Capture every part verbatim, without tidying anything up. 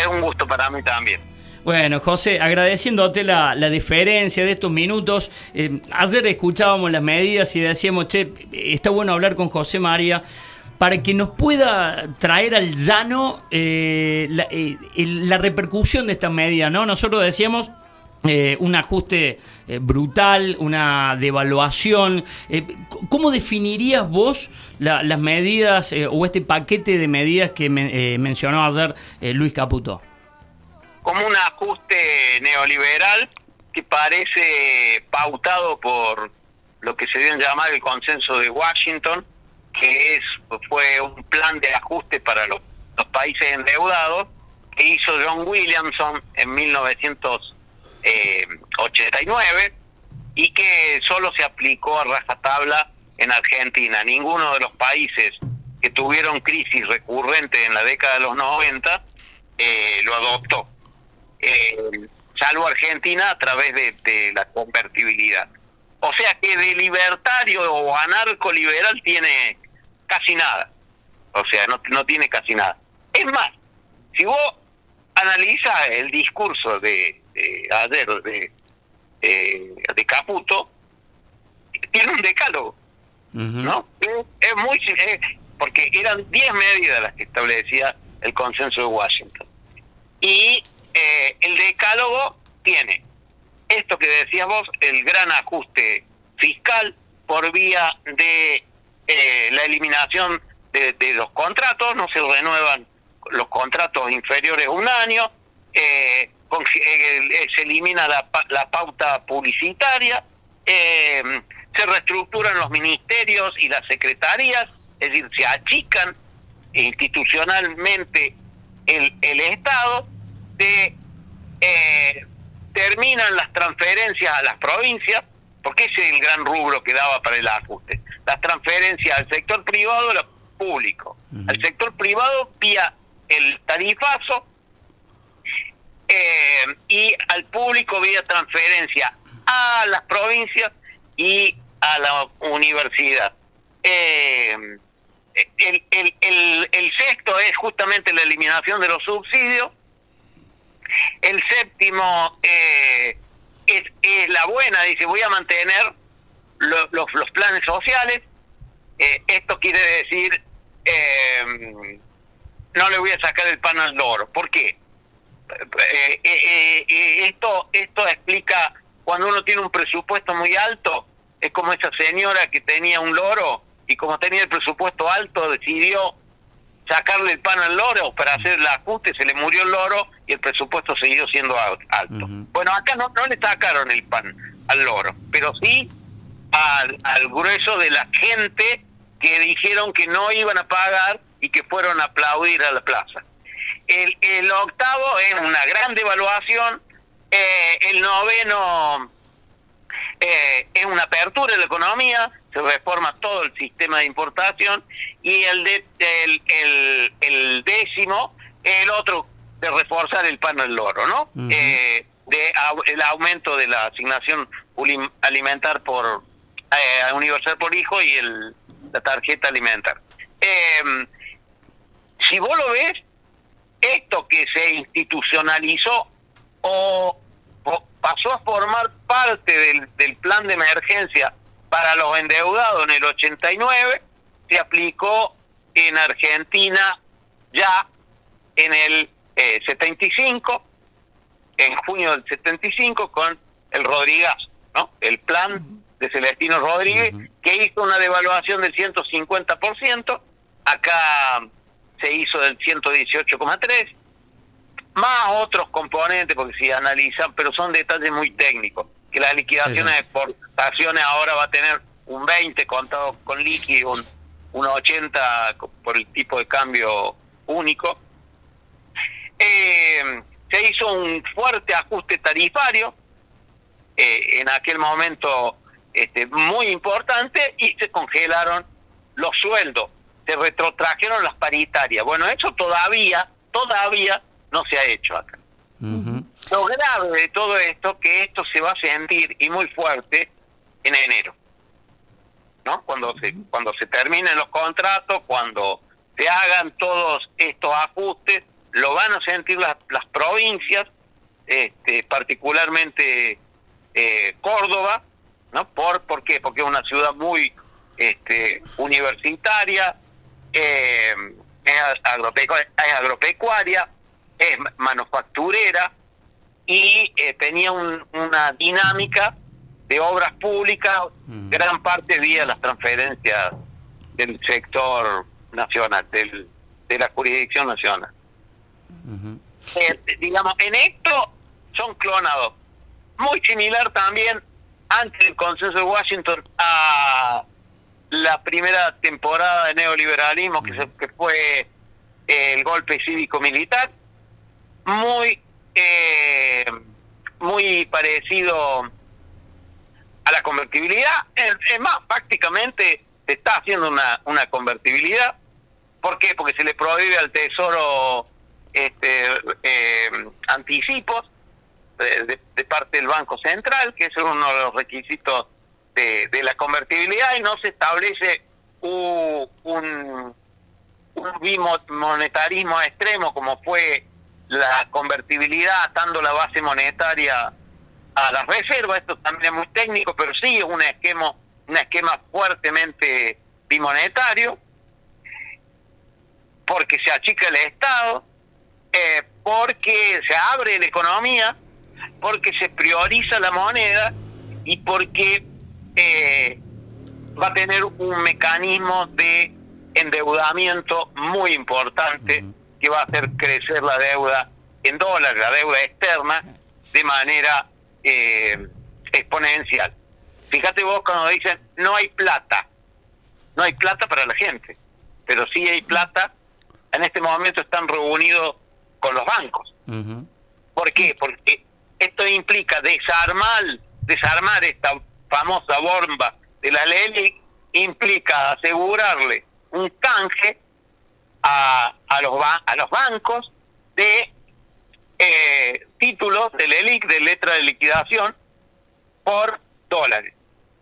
Es un gusto para mí también. Bueno, José, agradeciéndote la, la diferencia de estos minutos. Eh, ayer escuchábamos las medidas y decíamos, che, está bueno hablar con José María para que nos pueda traer al llano eh, la, eh, la repercusión de estas medidas, ¿no? Nosotros decíamos eh, un ajuste eh, brutal, una devaluación. Eh, ¿Cómo definirías vos la, las medidas eh, o este paquete de medidas que me, eh, mencionó ayer eh, Luis Caputo? Como un ajuste neoliberal que parece pautado por lo que se dio en llamar el consenso de Washington, que es fue un plan de ajuste para los, los países endeudados que hizo John Williamson en mil novecientos ochenta y nueve y que solo se aplicó a rajatabla en Argentina. Ninguno de los países que tuvieron crisis recurrente en la década de los noventa eh, lo adoptó. Eh, salvo Argentina a través de, de la convertibilidad. O sea que de libertario o anarcoliberal tiene casi nada. O sea, no, no tiene casi nada. Es más, si vos analizás el discurso de, de ayer de, de, de Caputo, tiene un decálogo, uh-huh. ¿no? Es, es muy... Es, porque eran diez medidas las que establecía el consenso de Washington. Y Eh, el decálogo tiene esto que decías vos, el gran ajuste fiscal por vía de eh, la eliminación de, de los contratos, no se renuevan los contratos inferiores a un año, eh, con, eh, se elimina la, la pauta publicitaria, eh, se reestructuran los ministerios y las secretarías, es decir, se achican institucionalmente el, el Estado. De, eh, terminan las transferencias a las provincias, porque ese es el gran rubro que daba para el ajuste, las transferencias al sector privado y al público. Uh-huh. Al sector privado vía el tarifazo eh, y al público vía transferencia a las provincias y a la universidad. Eh, el, el, el, el sexto es justamente la eliminación de los subsidios. El séptimo eh, es, es la buena, dice, voy a mantener lo, los, los planes sociales. Eh, esto quiere decir, eh, no le voy a sacar el pan al loro. ¿Por qué? Eh, eh, eh, esto, esto explica, cuando uno tiene un presupuesto muy alto, es como esa señora que tenía un loro y como tenía el presupuesto alto decidió sacarle el pan al loro para hacer el ajuste, se le murió el loro y el presupuesto siguió siendo alto. Uh-huh. Bueno, acá no, no le sacaron el pan al loro, pero sí al, al grueso de la gente que dijeron que no iban a pagar y que fueron a aplaudir a la plaza. El, el octavo es una gran devaluación, eh, el noveno eh, es una apertura de la economía, se reforma todo el sistema de importación, y el de, el, el, el décimo, el otro de reforzar el pan al loro, ¿no? Uh-huh. Eh, de el aumento de la asignación alimentar por eh, universal por hijo y el la tarjeta alimentar. Eh, si vos lo ves, esto que se institucionalizó o, o pasó a formar parte del, del plan de emergencia para los endeudados en el ochenta y nueve, se aplicó en Argentina ya en el eh, setenta y cinco, en junio del setenta y cinco, con el Rodrigazo, ¿no? El plan de Celestino Rodríguez, uh-huh. que hizo una devaluación del ciento cincuenta por ciento, acá se hizo del ciento dieciocho coma tres, más otros componentes, porque si analizan, pero son detalles muy técnicos, que las liquidaciones de exportaciones ahora va a tener un veinte contado con líquido, un, un ochenta por el tipo de cambio único. Eh, se hizo un fuerte ajuste tarifario, eh, en aquel momento este, muy importante, y se congelaron los sueldos, se retrotrajeron las paritarias. Bueno, eso todavía, todavía no se ha hecho acá. Uh-huh. Lo grave de todo esto, que esto se va a sentir y muy fuerte en enero, ¿no? Cuando se, cuando se terminen los contratos, cuando se hagan todos estos ajustes, lo van a sentir las, las provincias, este, particularmente eh, Córdoba, ¿no? ¿Por, ¿Por qué? Porque es una ciudad muy este, universitaria, eh, es, agropecuaria, es agropecuaria, es manufacturera, y eh, tenía un, una dinámica de obras públicas, mm. gran parte vía las transferencias del sector nacional, del, de la jurisdicción nacional. Uh-huh. Eh, digamos, en esto son clonados. Muy similar también, antes del Consenso de Washington, a la primera temporada de neoliberalismo, uh-huh. que, se, que fue eh, el golpe cívico-militar, muy eh, muy parecido a la convertibilidad. Es, es más, prácticamente se está haciendo una, una convertibilidad. ¿Por qué? Porque se le prohíbe al Tesoro este, eh, anticipos de, de, de parte del Banco Central, que es uno de los requisitos de, de la convertibilidad, y no se establece un, un, un bimonetarismo extremo como fue la convertibilidad, atando la base monetaria a las reservas. Esto también es muy técnico, pero sí es un esquema, un esquema fuertemente bimonetario, porque se achica el Estado, eh, porque se abre la economía, porque se prioriza la moneda y porque eh, va a tener un mecanismo de endeudamiento muy importante, uh-huh. que va a hacer crecer la deuda en dólares, la deuda externa, de manera eh, exponencial. Fíjate vos cuando dicen no hay plata, no hay plata para la gente, pero sí hay plata. En este momento están reunidos con los bancos. Uh-huh. ¿Por qué? Porque esto implica desarmar, desarmar esta famosa bomba de la LELIQ, implica asegurarle un canje a, a, los, a los bancos de eh, títulos de LELIQ, de letra de liquidación, por dólares,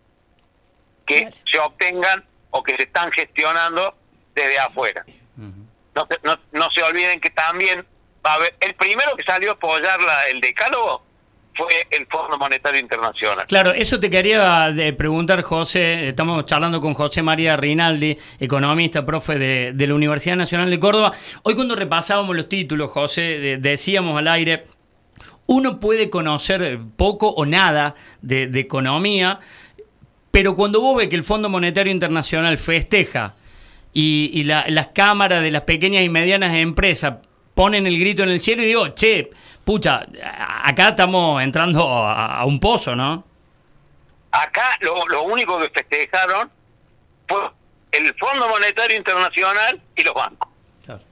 que claro. se obtengan o que se están gestionando desde afuera. Uh-huh. No, no, no se olviden que también va a haber, el primero que salió a apoyar la, el decálogo fue el Fondo Monetario Internacional. Claro, eso te quería preguntar, José. Estamos charlando con José María Rinaldi, economista, profe de, de la Universidad Nacional de Córdoba. Hoy cuando repasábamos los títulos, José, de, decíamos al aire, uno puede conocer poco o nada de, de economía, pero cuando vos ves que el Fondo Monetario Internacional festeja y, y la, las cámaras de las pequeñas y medianas empresas ponen el grito en el cielo y digo, che, pucha, acá estamos entrando a, a un pozo, ¿no? Acá lo, lo único que festejaron fue el Fondo Monetario Internacional y los bancos. Claro.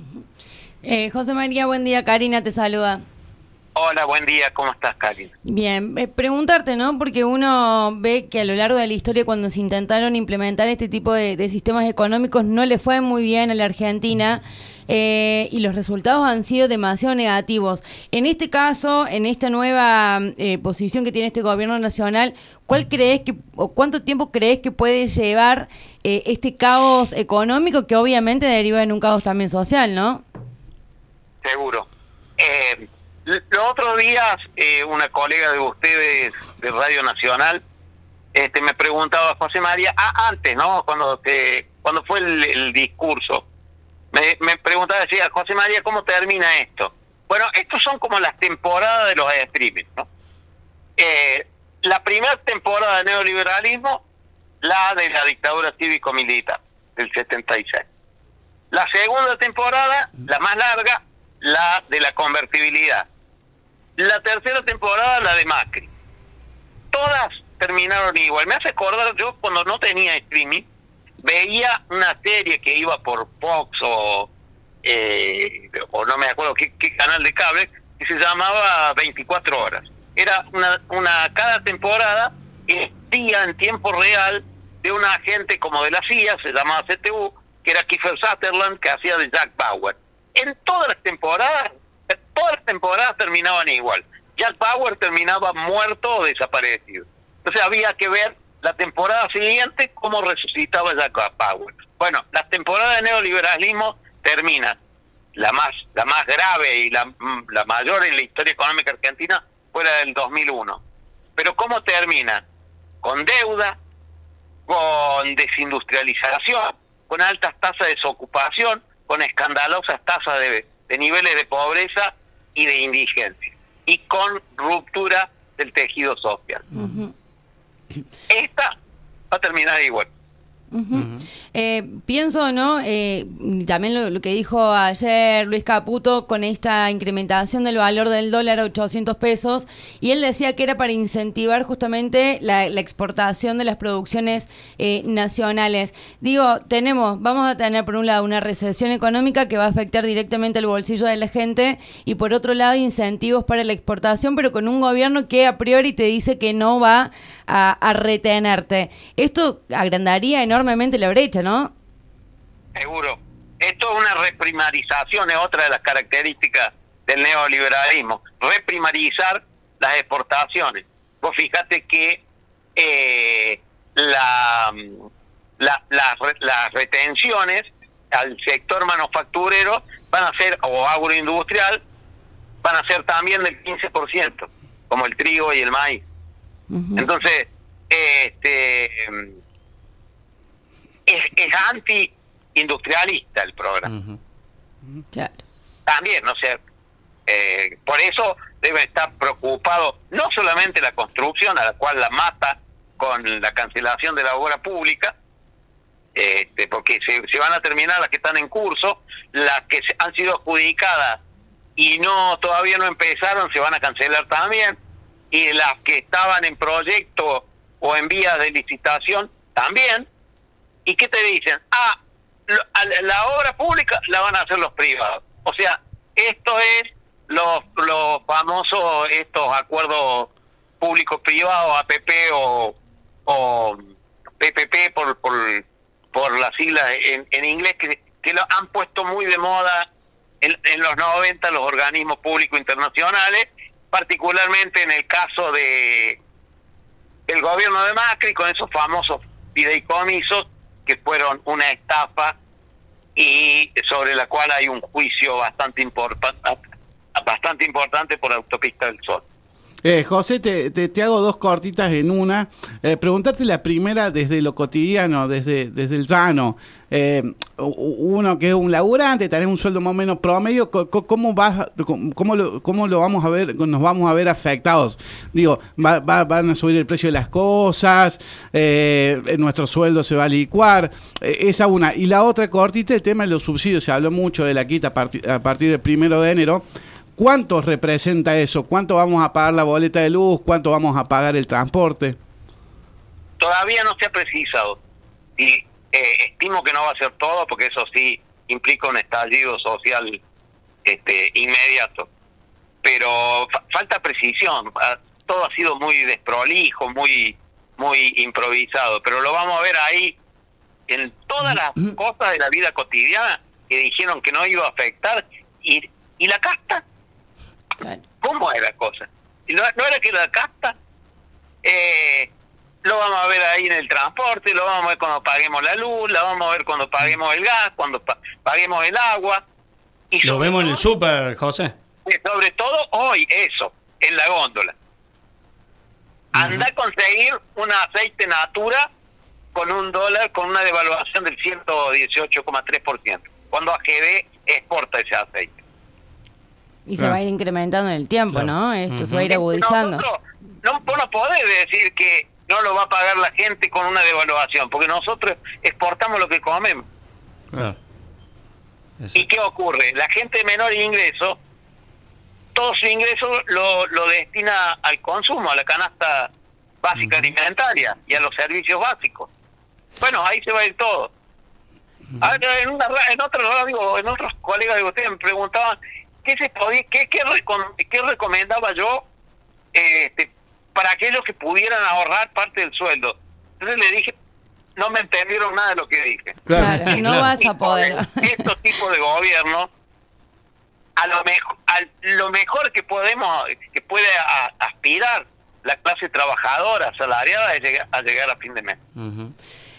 Eh, José María, buen día. Karina te saluda. Hola, buen día. ¿Cómo estás, Karina? Bien. Eh, preguntarte, ¿no? Porque uno ve que a lo largo de la historia, cuando se intentaron implementar este tipo de, de sistemas económicos, no le fue muy bien a la Argentina. Eh, y los resultados han sido demasiado negativos. En este caso, en esta nueva eh, posición que tiene este gobierno nacional, ¿cuál crees que, o cuánto tiempo crees que puede llevar eh, este caos económico, que obviamente deriva en un caos también social, ¿no? Seguro. Eh, los otros días, eh, una colega de ustedes de Radio Nacional este, me preguntaba, José María, ah, antes, ¿no? Cuando, te, cuando fue el, el discurso, Me, me preguntaba, decía, José María, ¿cómo termina esto? Bueno, estos son como las temporadas de los streaming, ¿no? Eh, la primera temporada de neoliberalismo, la de la dictadura cívico-militar, del setenta y seis. La segunda temporada, la más larga, la de la convertibilidad. La tercera temporada, la de Macri. Todas terminaron igual. Me hace acordar, yo cuando no tenía streaming, veía una serie que iba por Fox o, eh, o no me acuerdo qué, qué canal de cable, que se llamaba veinticuatro horas. Era una, una cada temporada, el día en tiempo real de un agente como de la C I A, se llamaba C T U, que era Kiefer Sutherland, que hacía de Jack Bauer. En todas las temporadas, todas las temporadas terminaban igual. Jack Bauer terminaba muerto o desaparecido. Entonces había que ver la temporada siguiente cómo resucitaba Jack Bauer. Bueno, la temporada de neoliberalismo termina la más la más grave y la, la mayor en la historia económica argentina fue la del dos mil uno. Pero ¿cómo termina? Con deuda, con desindustrialización, con altas tasas de desocupación, con escandalosas tasas de, de niveles de pobreza y de indigencia, y con ruptura del tejido social. Uh-huh. Esta va a terminar igual. Uh-huh. Uh-huh. Eh, pienso, ¿no? Eh, también lo, lo que dijo ayer Luis Caputo con esta incrementación del valor del dólar a ochocientos pesos, y él decía que era para incentivar justamente la, la exportación de las producciones eh, nacionales. Digo, tenemos, vamos a tener por un lado una recesión económica que va a afectar directamente el bolsillo de la gente, y por otro lado incentivos para la exportación, pero con un gobierno que a priori te dice que no va a, a retenerte. Esto agrandaría enormemente la brecha, ¿no? Seguro. Esto es una reprimarización, es otra de las características del neoliberalismo. Reprimarizar las exportaciones. Vos fíjate que eh, la, la, la, las retenciones al sector manufacturero van a ser, o agroindustrial, van a ser también del quince por ciento, como el trigo y el maíz. Uh-huh. Entonces, este... Es, es anti-industrialista el programa. Uh-huh. Claro. También, o sea, eh, por eso debe estar preocupado no solamente la construcción, a la cual la mata con la cancelación de la obra pública, este, porque se, se van a terminar las que están en curso, las que se, han sido adjudicadas y no todavía no empezaron, se van a cancelar también, y las que estaban en proyecto o en vías de licitación también. ¿Y qué te dicen? Ah, lo, a la obra pública la van a hacer los privados. O sea, esto es los, los famosos, estos acuerdos públicos-privados, A P P o, o P P P por por, por las siglas en, en inglés, que, que lo han puesto muy de moda en, en los noventa los organismos públicos internacionales, particularmente en el caso de el gobierno de Macri, con esos famosos fideicomisos, que fueron una estafa y sobre la cual hay un juicio bastante importante bastante importante por Autopista del Sol. Eh, José, te, te, te hago dos cortitas en una. Eh, preguntarte la primera desde lo cotidiano, desde, desde el llano. Eh, uno que es un laburante, tenés un sueldo más o menos promedio, ¿cómo, vas, cómo, lo, cómo lo vamos a ver, nos vamos a ver afectados? Digo, va, va, van a subir el precio de las cosas, eh, nuestro sueldo se va a licuar, eh, esa una. Y la otra cortita, el tema de los subsidios, se habló mucho de la quita a partir, a partir del primero de enero. ¿Cuánto representa eso? ¿Cuánto vamos a pagar la boleta de luz? ¿Cuánto vamos a pagar el transporte? Todavía no se ha precisado. Y eh, estimo que no va a ser todo, porque eso sí implica un estallido social este, inmediato. Pero fa- falta precisión. Todo ha sido muy desprolijo, muy, muy improvisado. Pero lo vamos a ver ahí en todas las cosas de la vida cotidiana que dijeron que no iba a afectar. Y, y la casta. ¿Cómo es la cosa? ¿No, no era que la casta? Eh, lo vamos a ver ahí en el transporte, lo vamos a ver cuando paguemos la luz, lo vamos a ver cuando paguemos el gas, cuando pa- paguemos el agua. Y lo vemos todo, en el súper, José. Sobre todo hoy, eso, en la góndola. Uh-huh. Anda a conseguir un aceite Natura con un dólar, con una devaluación del ciento dieciocho coma tres por ciento, cuando A G D exporta ese aceite. Y se ah. va a ir incrementando en el tiempo, claro. ¿no? Esto uh-huh. se va a ir agudizando. Nosotros, no, vos no podés decir que no lo va a pagar la gente con una devaluación, porque nosotros exportamos lo que comemos. Claro. ¿Y qué ocurre? La gente de menor ingreso, todo su ingreso lo, lo destina al consumo, a la canasta básica uh-huh. alimentaria y a los servicios básicos. Bueno, ahí se va a ir todo. Uh-huh. A ver, en, una, en otra radio, en otros colegas de ustedes me preguntaban ¿Qué, se podía, qué, qué, recom, qué recomendaba yo este, para aquellos que pudieran ahorrar parte del sueldo? Entonces le dije, no me entendieron nada de lo que dije. Claro, claro. no vas a poder. Estos tipos de gobierno, a lo mejor, a lo mejor que podemos, que puede a, aspirar la clase trabajadora asalariada es llegar, a llegar a fin de mes. Uh-huh.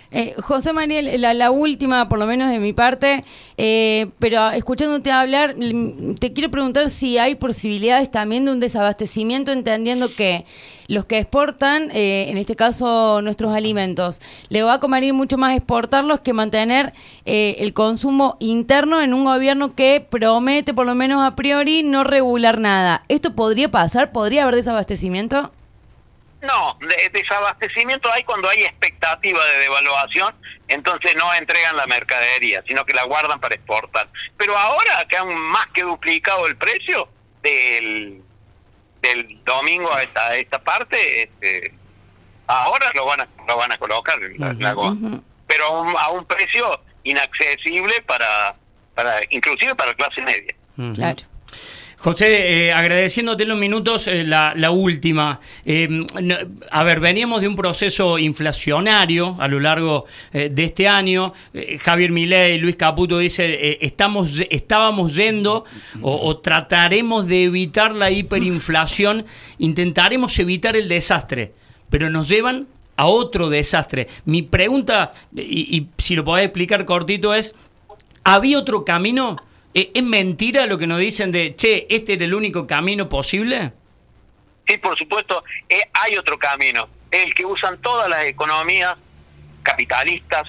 Eh, José María, la, la última, por lo menos de mi parte, eh, pero escuchándote hablar, te quiero preguntar si hay posibilidades también de un desabastecimiento, entendiendo que los que exportan, eh, en este caso nuestros alimentos, le va a convenir mucho más exportarlos que mantener eh, el consumo interno en un gobierno que promete, por lo menos a priori, no regular nada. ¿Esto podría pasar? ¿Podría haber desabastecimiento? No, de, desabastecimiento hay cuando hay expectativa de devaluación, entonces no entregan la mercadería, sino que la guardan para exportar. Pero ahora que han más que duplicado el precio del, del domingo a esta, a esta parte, este, ahora lo van a, lo van a colocar en la, uh-huh, la uh-huh. pero a un, a un precio inaccesible para, para inclusive para la clase media. Uh-huh. Claro. José, eh, agradeciéndote los minutos, eh, la, la última. Eh, no, a ver, veníamos de un proceso inflacionario a lo largo eh, de este año. Eh, Javier Milei, Luis Caputo dice, eh, estamos, estábamos yendo o, o trataremos de evitar la hiperinflación, intentaremos evitar el desastre, pero nos llevan a otro desastre. Mi pregunta, y, y si lo podés explicar cortito, es, ¿había otro camino? ¿Es mentira lo que nos dicen de, che, este era el único camino posible? Sí, por supuesto, eh, hay otro camino, el que usan todas las economías capitalistas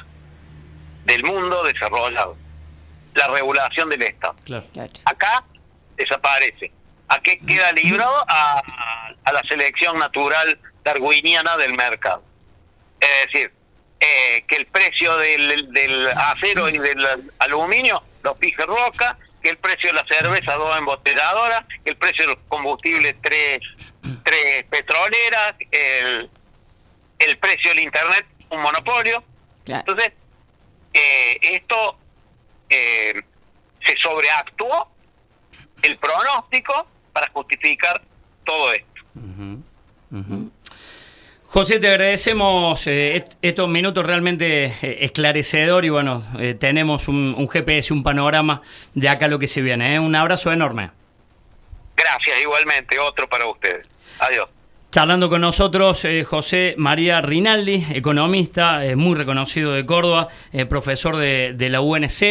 del mundo desarrollado, la regulación del Estado. Claro. Acá desaparece, aquí queda librado a, a la selección natural darwiniana del mercado. Es decir, eh, que el precio del, del acero y del aluminio lo fije Roca, que el precio de la cerveza dos embotelladoras, que el precio de los combustibles tres, tres petroleras, el, el precio del internet un monopolio. Claro. Entonces, eh, esto eh, se sobreactuó el pronóstico para justificar todo esto. Uh-huh. Uh-huh. José, te agradecemos eh, est- estos minutos realmente eh, esclarecedor y bueno, eh, tenemos un, un G P S, un panorama de acá lo que se viene. ¿eh? Un abrazo enorme. Gracias, igualmente, otro para ustedes. Adiós. Charlando con nosotros eh, José María Rinaldi, economista, eh, muy reconocido de Córdoba, eh, profesor de, de la U N C.